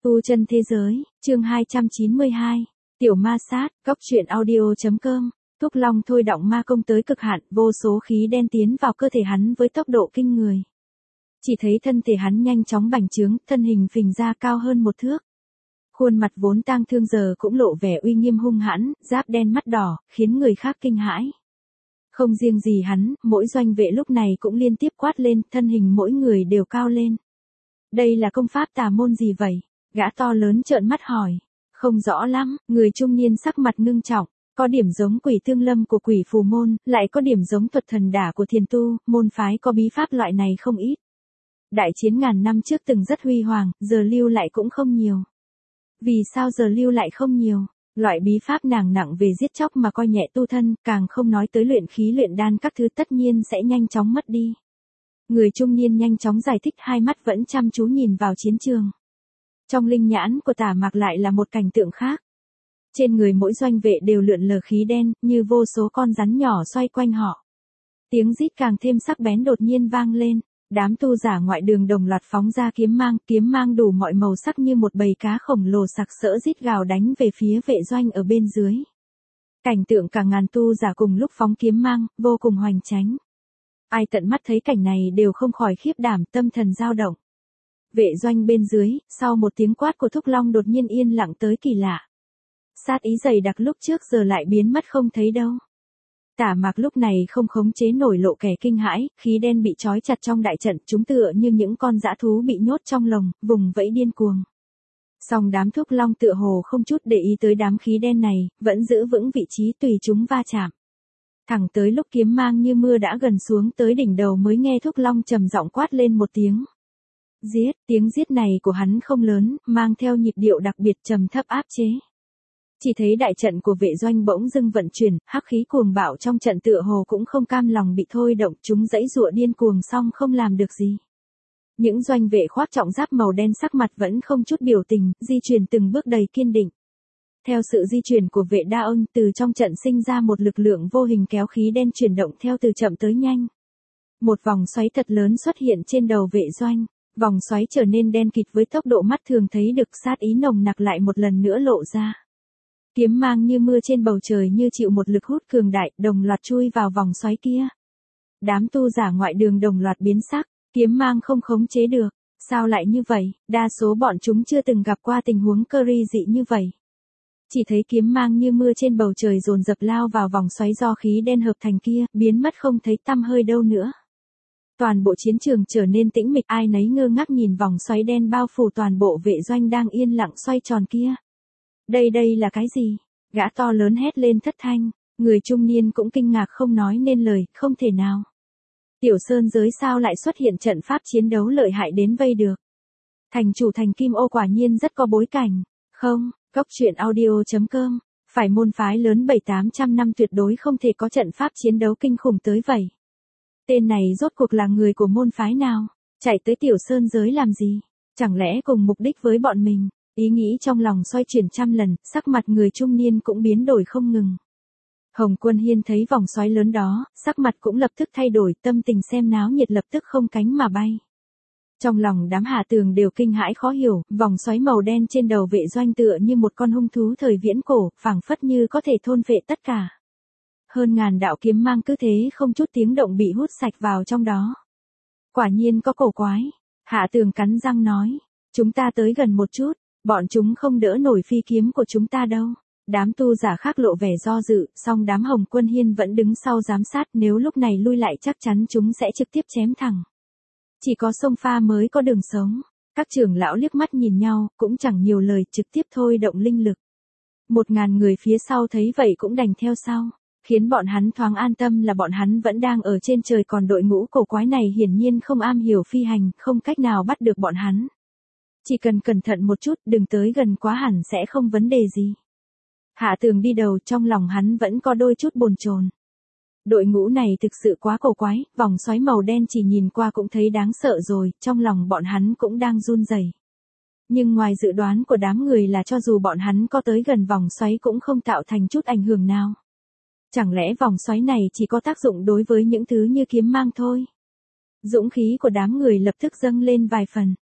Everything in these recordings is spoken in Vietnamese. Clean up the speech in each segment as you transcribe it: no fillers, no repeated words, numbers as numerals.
Tu chân thế giới, chương 292. Tiểu ma sát, góc truyện audio.com. Thúc Long thôi động ma công tới cực hạn, vô số khí đen tiến vào cơ thể hắn với tốc độ kinh người. Chỉ thấy thân thể hắn nhanh chóng bành trướng, thân hình phình ra cao hơn một thước. Khuôn mặt vốn tang thương giờ cũng lộ vẻ uy nghiêm hung hãn, giáp đen mắt đỏ, khiến người khác kinh hãi. Không riêng gì hắn, mỗi doanh vệ lúc này cũng liên tiếp quát lên, thân hình mỗi người đều cao lên. Đây là công pháp tà môn gì vậy? Gã to lớn trợn mắt hỏi. Không rõ lắm, người trung niên sắc mặt ngưng trọng, có điểm giống quỷ tương lâm của quỷ phù môn, lại có điểm giống thuật thần đả của thiền tu, môn phái có bí pháp loại này không ít. Đại chiến ngàn năm trước từng rất huy hoàng, giờ lưu lại cũng không nhiều. Vì sao giờ lưu lại không nhiều? Loại bí pháp nặng về giết chóc mà coi nhẹ tu thân, càng không nói tới luyện khí luyện đan các thứ tất nhiên sẽ nhanh chóng mất đi. Người trung niên nhanh chóng giải thích, hai mắt vẫn chăm chú nhìn vào chiến trường. Trong linh nhãn của Tả Mạc lại là một cảnh tượng khác. Trên người mỗi doanh vệ đều lượn lờ khí đen, như vô số con rắn nhỏ xoay quanh họ. Tiếng rít càng thêm sắc bén đột nhiên vang lên. Đám tu giả ngoại đường đồng loạt phóng ra kiếm mang đủ mọi màu sắc như một bầy cá khổng lồ sặc sỡ rít gào đánh về phía vệ doanh ở bên dưới. Cảnh tượng cả ngàn tu giả cùng lúc phóng kiếm mang, vô cùng hoành tráng. Ai tận mắt thấy cảnh này đều không khỏi khiếp đảm, tâm thần dao động. Vệ doanh bên dưới, sau một tiếng quát của Thúc Long đột nhiên yên lặng tới kỳ lạ. Sát ý dày đặc lúc trước giờ lại biến mất không thấy đâu. Tả Mạc lúc này không khống chế nổi lộ kẻ kinh hãi, khí đen bị trói chặt trong đại trận, chúng tựa như những con dã thú bị nhốt trong lồng, vùng vẫy điên cuồng. Song đám Thúc Long tựa hồ không chút để ý tới đám khí đen này, vẫn giữ vững vị trí tùy chúng va chạm. Thẳng tới lúc kiếm mang như mưa đã gần xuống tới đỉnh đầu mới nghe Thúc Long trầm giọng quát lên một tiếng. Giết, tiếng giết này của hắn không lớn, mang theo nhịp điệu đặc biệt trầm thấp áp chế. Chỉ thấy đại trận của vệ doanh bỗng dưng vận chuyển, hắc khí cuồng bạo trong trận tựa hồ cũng không cam lòng bị thôi động, chúng giãy giụa điên cuồng song không làm được gì. Những doanh vệ khoác trọng giáp màu đen sắc mặt vẫn không chút biểu tình, di chuyển từng bước đầy kiên định. Theo sự di chuyển của vệ đa ôn, từ trong trận sinh ra một lực lượng vô hình kéo khí đen chuyển động theo từ chậm tới nhanh. Một vòng xoáy thật lớn xuất hiện trên đầu vệ doanh. Vòng xoáy trở nên đen kịt với tốc độ mắt thường thấy được, sát ý nồng nặc lại một lần nữa lộ ra. Kiếm mang như mưa trên bầu trời như chịu một lực hút cường đại, đồng loạt chui vào vòng xoáy kia. Đám tu giả ngoại đường đồng loạt biến sắc, kiếm mang không khống chế được. Sao lại như vậy? Đa số bọn chúng chưa từng gặp qua tình huống curry dị như vậy. Chỉ thấy kiếm mang như mưa trên bầu trời dồn dập lao vào vòng xoáy do khí đen hợp thành kia, biến mất không thấy tăm hơi đâu nữa. Toàn bộ chiến trường trở nên tĩnh mịch, ai nấy ngơ ngác nhìn vòng xoáy đen bao phủ toàn bộ vệ doanh đang yên lặng xoay tròn kia. Đây là cái gì? Gã to lớn hét lên thất thanh, người trung niên cũng kinh ngạc không nói nên lời, không thể nào. Tiểu Sơn giới sao lại xuất hiện trận pháp chiến đấu lợi hại đến vây được? Thành chủ thành Kim Ô quả nhiên rất có bối cảnh. Không, góc truyện audio.com, phải môn phái lớn 700-800 năm tuyệt đối không thể có trận pháp chiến đấu kinh khủng tới vậy. Tên này rốt cuộc là người của môn phái nào? Chạy tới Tiểu Sơn giới làm gì? Chẳng lẽ cùng mục đích với bọn mình? Ý nghĩ trong lòng xoay chuyển trăm lần, sắc mặt người trung niên cũng biến đổi không ngừng. Hồng Quân Hiên thấy vòng xoáy lớn đó, sắc mặt cũng lập tức thay đổi, tâm tình xem náo nhiệt lập tức không cánh mà bay. Trong lòng đám Hạ Tường đều kinh hãi khó hiểu, vòng xoáy màu đen trên đầu vệ doanh tựa như một con hung thú thời viễn cổ, phảng phất như có thể thôn phệ tất cả. Hơn ngàn đạo kiếm mang cứ thế không chút tiếng động bị hút sạch vào trong đó. Quả nhiên có cổ quái. Hạ Tường cắn răng nói. Chúng ta tới gần một chút, bọn chúng không đỡ nổi phi kiếm của chúng ta đâu. Đám tu giả khác lộ vẻ do dự, song đám Hồng Quân Hiên vẫn đứng sau giám sát, nếu lúc này lui lại chắc chắn chúng sẽ trực tiếp chém thẳng. Chỉ có xông pha mới có đường sống. Các trưởng lão liếc mắt nhìn nhau, cũng chẳng nhiều lời, trực tiếp thôi động linh lực. 1000 người phía sau thấy vậy cũng đành theo sau. Khiến bọn hắn thoáng an tâm là bọn hắn vẫn đang ở trên trời, còn đội ngũ cổ quái này hiển nhiên không am hiểu phi hành, không cách nào bắt được bọn hắn. Chỉ cần cẩn thận một chút, đừng tới gần quá hẳn sẽ không vấn đề gì. Hạ Tường đi đầu, trong lòng hắn vẫn có đôi chút bồn chồn. Đội ngũ này thực sự quá cổ quái, vòng xoáy màu đen chỉ nhìn qua cũng thấy đáng sợ rồi, trong lòng bọn hắn cũng đang run rẩy. Nhưng ngoài dự đoán của đám người là cho dù bọn hắn có tới gần vòng xoáy cũng không tạo thành chút ảnh hưởng nào. Chẳng lẽ vòng xoáy này chỉ có tác dụng đối với những thứ như kiếm mang thôi? Dũng khí của đám người lập tức dâng lên vài phần.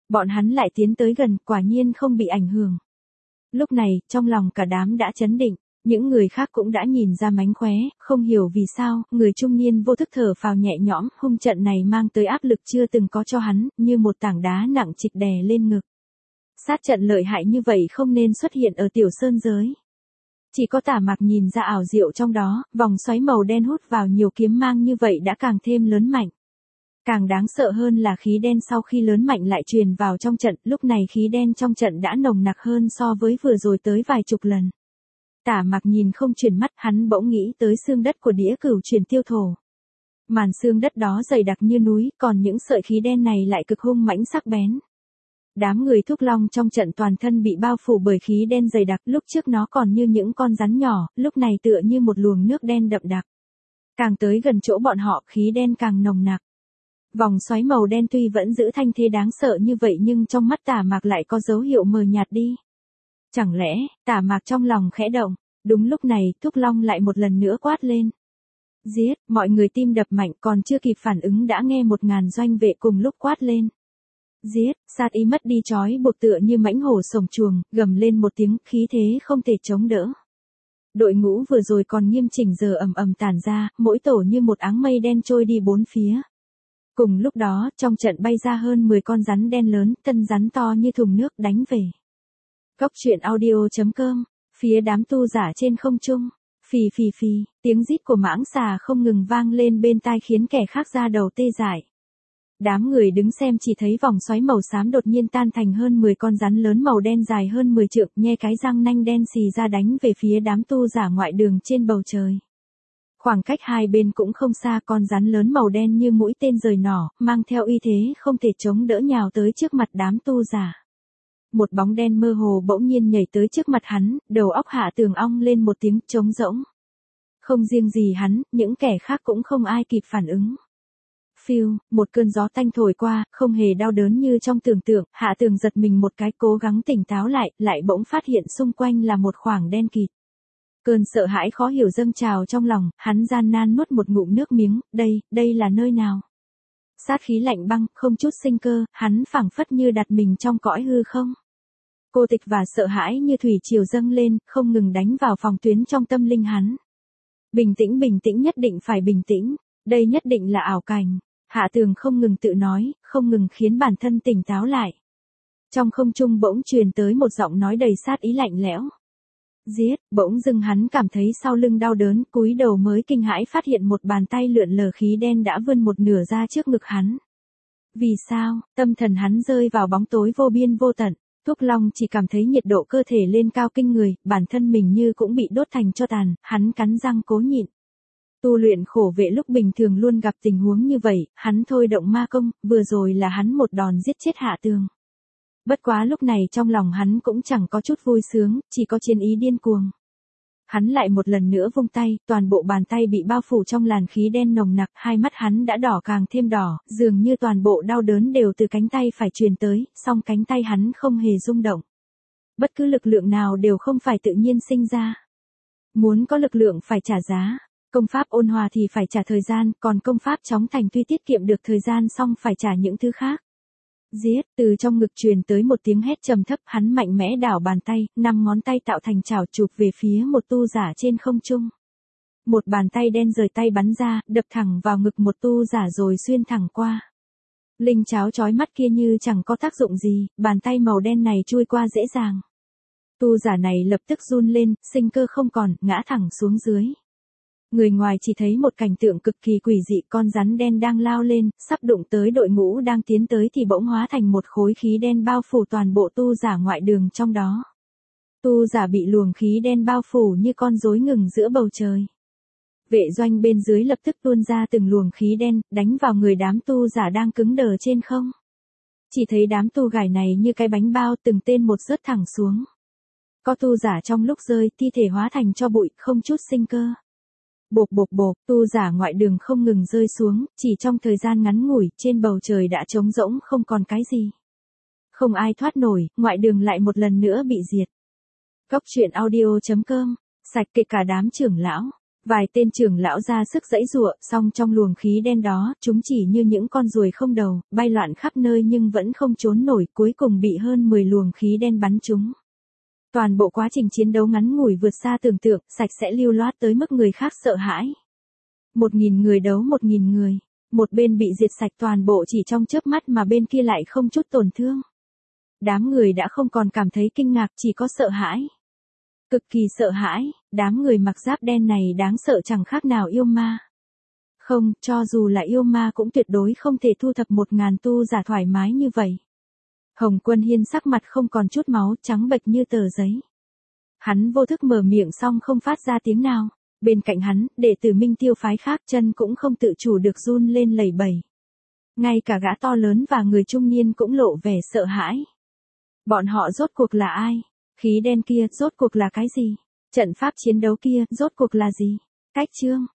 Bọn hắn lại tiến tới gần, quả nhiên không bị ảnh hưởng. Lúc này, trong lòng cả đám đã chấn định, những người khác cũng đã nhìn ra mánh khóe, không hiểu vì sao, người trung niên vô thức thở phào nhẹ nhõm, hung trận này mang tới áp lực chưa từng có cho hắn, như một tảng đá nặng trịch đè lên ngực. Sát trận lợi hại như vậy không nên xuất hiện ở tiểu sơn giới. Chỉ có Tả Mạc nhìn ra ảo diệu trong đó, vòng xoáy màu đen hút vào nhiều kiếm mang như vậy đã càng thêm lớn mạnh. Càng đáng sợ hơn là khí đen sau khi lớn mạnh lại truyền vào trong trận, lúc này khí đen trong trận đã nồng nặc hơn so với vừa rồi tới vài chục lần. Tả Mạc nhìn không chuyển mắt, hắn bỗng nghĩ tới xương đất của đĩa cửu truyền tiêu thổ. Màn xương đất đó dày đặc như núi, còn những sợi khí đen này lại cực hung mãnh sắc bén. Đám người Thúc Long trong trận toàn thân bị bao phủ bởi khí đen dày đặc, lúc trước nó còn như những con rắn nhỏ, lúc này tựa như một luồng nước đen đậm đặc. Càng tới gần chỗ bọn họ, khí đen càng nồng nặc. Vòng xoáy màu đen tuy vẫn giữ thanh thế đáng sợ như vậy nhưng trong mắt Tả Mạc lại có dấu hiệu mờ nhạt đi. Chẳng lẽ, Tả Mạc trong lòng khẽ động, đúng lúc này, Thúc Long lại một lần nữa quát lên. Giết, mọi người tim đập mạnh, còn chưa kịp phản ứng đã nghe 1000 doanh vệ cùng lúc quát lên. Giết, sát ý mất đi trói buộc tựa như mãnh hổ sổng chuồng, gầm lên một tiếng, khí thế không thể chống đỡ. Đội ngũ vừa rồi còn nghiêm chỉnh giờ ầm ầm tản ra, mỗi tổ như một áng mây đen trôi đi bốn phía. Cùng lúc đó, trong trận bay ra hơn 10 con rắn đen lớn, thân rắn to như thùng nước đánh về. Góc truyện audio.com, phía đám tu giả trên không trung, phì phì phì, tiếng rít của mãng xà không ngừng vang lên bên tai khiến kẻ khác ra đầu tê dại. Đám người đứng xem chỉ thấy vòng xoáy màu xám đột nhiên tan thành hơn 10 con rắn lớn màu đen dài hơn 10 trượng, nhe cái răng nanh đen xì ra đánh về phía đám tu giả ngoại đường trên bầu trời. Khoảng cách hai bên cũng không xa, con rắn lớn màu đen như mũi tên rời nỏ, mang theo uy thế không thể chống đỡ nhào tới trước mặt đám tu giả. Một bóng đen mơ hồ bỗng nhiên nhảy tới trước mặt hắn, đầu óc Hạ Tường ong lên một tiếng trống rỗng. Không riêng gì hắn, những kẻ khác cũng không ai kịp phản ứng. Phiêu, một cơn gió tanh thổi qua, không hề đau đớn như trong tưởng tượng, Hạ Tường giật mình một cái cố gắng tỉnh táo lại bỗng phát hiện xung quanh là một khoảng đen kịt. Cơn sợ hãi khó hiểu dâng trào trong lòng, hắn gian nan nuốt một ngụm nước miếng, đây là nơi nào? Sát khí lạnh băng, không chút sinh cơ, hắn phảng phất như đặt mình trong cõi hư không. Cô tịch và sợ hãi như thủy triều dâng lên, không ngừng đánh vào phòng tuyến trong tâm linh hắn. Bình tĩnh nhất định phải bình tĩnh, đây nhất định là ảo cảnh. Hạ Tường không ngừng tự nói, không ngừng khiến bản thân tỉnh táo lại. Trong không trung bỗng truyền tới một giọng nói đầy sát ý lạnh lẽo. Giết, bỗng dưng hắn cảm thấy sau lưng đau đớn, cúi đầu mới kinh hãi phát hiện một bàn tay lượn lờ khí đen đã vươn một nửa ra trước ngực hắn. Vì sao, tâm thần hắn rơi vào bóng tối vô biên vô tận, Thúc Long chỉ cảm thấy nhiệt độ cơ thể lên cao kinh người, bản thân mình như cũng bị đốt thành tro tàn, hắn cắn răng cố nhịn. Tu luyện khổ vệ lúc bình thường luôn gặp tình huống như vậy, hắn thôi động ma công, vừa rồi là hắn một đòn giết chết Hạ Tường. Bất quá lúc này trong lòng hắn cũng chẳng có chút vui sướng, chỉ có chiến ý điên cuồng. Hắn lại một lần nữa vung tay, toàn bộ bàn tay bị bao phủ trong làn khí đen nồng nặc, hai mắt hắn đã đỏ càng thêm đỏ, dường như toàn bộ đau đớn đều từ cánh tay phải truyền tới, song cánh tay hắn không hề rung động. Bất cứ lực lượng nào đều không phải tự nhiên sinh ra. Muốn có lực lượng phải trả giá. Công pháp ôn hòa thì phải trả thời gian, còn công pháp chóng thành tuy tiết kiệm được thời gian song phải trả những thứ khác. Giết, từ trong ngực truyền tới một tiếng hét trầm thấp, hắn mạnh mẽ đảo bàn tay, 5 ngón tay tạo thành chảo chụp về phía một tu giả trên không trung. Một bàn tay đen rời tay bắn ra, đập thẳng vào ngực một tu giả rồi xuyên thẳng qua. Linh cháo chói mắt kia như chẳng có tác dụng gì, bàn tay màu đen này chui qua dễ dàng. Tu giả này lập tức run lên, sinh cơ không còn, ngã thẳng xuống dưới. Người ngoài chỉ thấy một cảnh tượng cực kỳ quỷ dị, con rắn đen đang lao lên, sắp đụng tới đội ngũ đang tiến tới thì bỗng hóa thành một khối khí đen bao phủ toàn bộ tu giả ngoại đường trong đó. Tu giả bị luồng khí đen bao phủ như con rối ngừng giữa bầu trời. Vệ doanh bên dưới lập tức tuôn ra từng luồng khí đen, đánh vào người đám tu giả đang cứng đờ trên không. Chỉ thấy đám tu gài này như cái bánh bao, từng tên một rớt thẳng xuống. Có tu giả trong lúc rơi, thi thể hóa thành tro bụi, không chút sinh cơ. Bộp, tu giả ngoại đường không ngừng rơi xuống, chỉ trong thời gian ngắn ngủi, trên bầu trời đã trống rỗng không còn cái gì. Không ai thoát nổi, ngoại đường lại một lần nữa bị diệt. Góc truyện audio.com, sạch kệ cả đám trưởng lão. Vài tên trưởng lão ra sức giãy giụa, song trong luồng khí đen đó, chúng chỉ như những con ruồi không đầu, bay loạn khắp nơi nhưng vẫn không trốn nổi, cuối cùng bị hơn 10 luồng khí đen bắn trúng. Toàn bộ quá trình chiến đấu ngắn ngủi vượt xa tưởng tượng, sạch sẽ lưu loát tới mức người khác sợ hãi. 1.000 người đấu 1.000 người. Một bên bị diệt sạch toàn bộ chỉ trong chớp mắt mà bên kia lại không chút tổn thương. Đám người đã không còn cảm thấy kinh ngạc, chỉ có sợ hãi. Cực kỳ sợ hãi, đám người mặc giáp đen này đáng sợ chẳng khác nào yêu ma. Không, cho dù là yêu ma cũng tuyệt đối không thể thu thập 1.000 tu giả thoải mái như vậy. Hồng Quân Hiên sắc mặt không còn chút máu, trắng bệch như tờ giấy. Hắn vô thức mở miệng xong không phát ra tiếng nào. Bên cạnh hắn, đệ tử Minh Tiêu phái khác chân cũng không tự chủ được run lên lẩy bẩy. Ngay cả gã to lớn và người trung niên cũng lộ vẻ sợ hãi. Bọn họ rốt cuộc là ai? Khí đen kia rốt cuộc là cái gì? Trận pháp chiến đấu kia rốt cuộc là gì? Cách chương